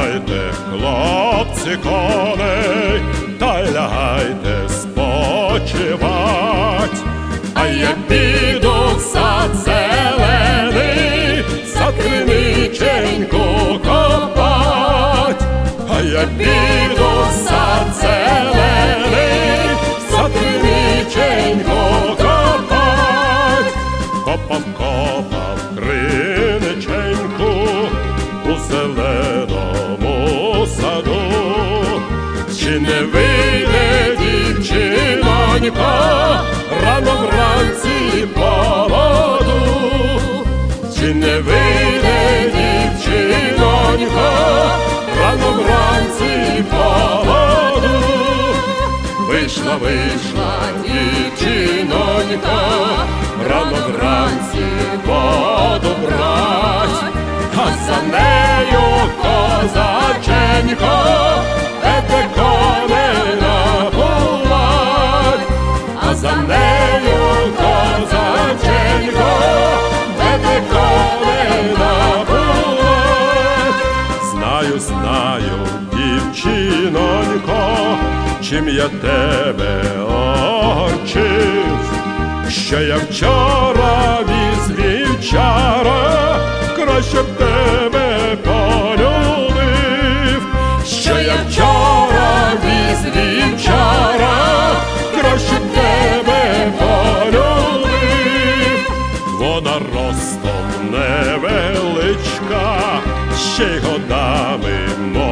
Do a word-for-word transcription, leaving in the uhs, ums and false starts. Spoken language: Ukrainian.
сідайте, хлопці, коней, та й лягайте спочивать. А я піду в сад зелений, за криниченьку копать. А я піду в сад зелений, за криниченьку копать. Копав, копав криниченьку у зеленому саду. Чи не вийде дівчинонько рано вранці по воду? Чи не вийде дівчинонько рано вранці по воду? Вийшла, вийшла дівчинонька рано вранці воду брать, а за нею козаченько веде коней напувать. А за нею козаченько веде коней напувать. Знаю, знаю, дівчинонько, чим я тебе огорчив, що я вчора віз вівчара, краще б тебе полюбив. Що я вчора віз вівчара, краще б тебе полюбив. Вона ростом невеличка, ще й годами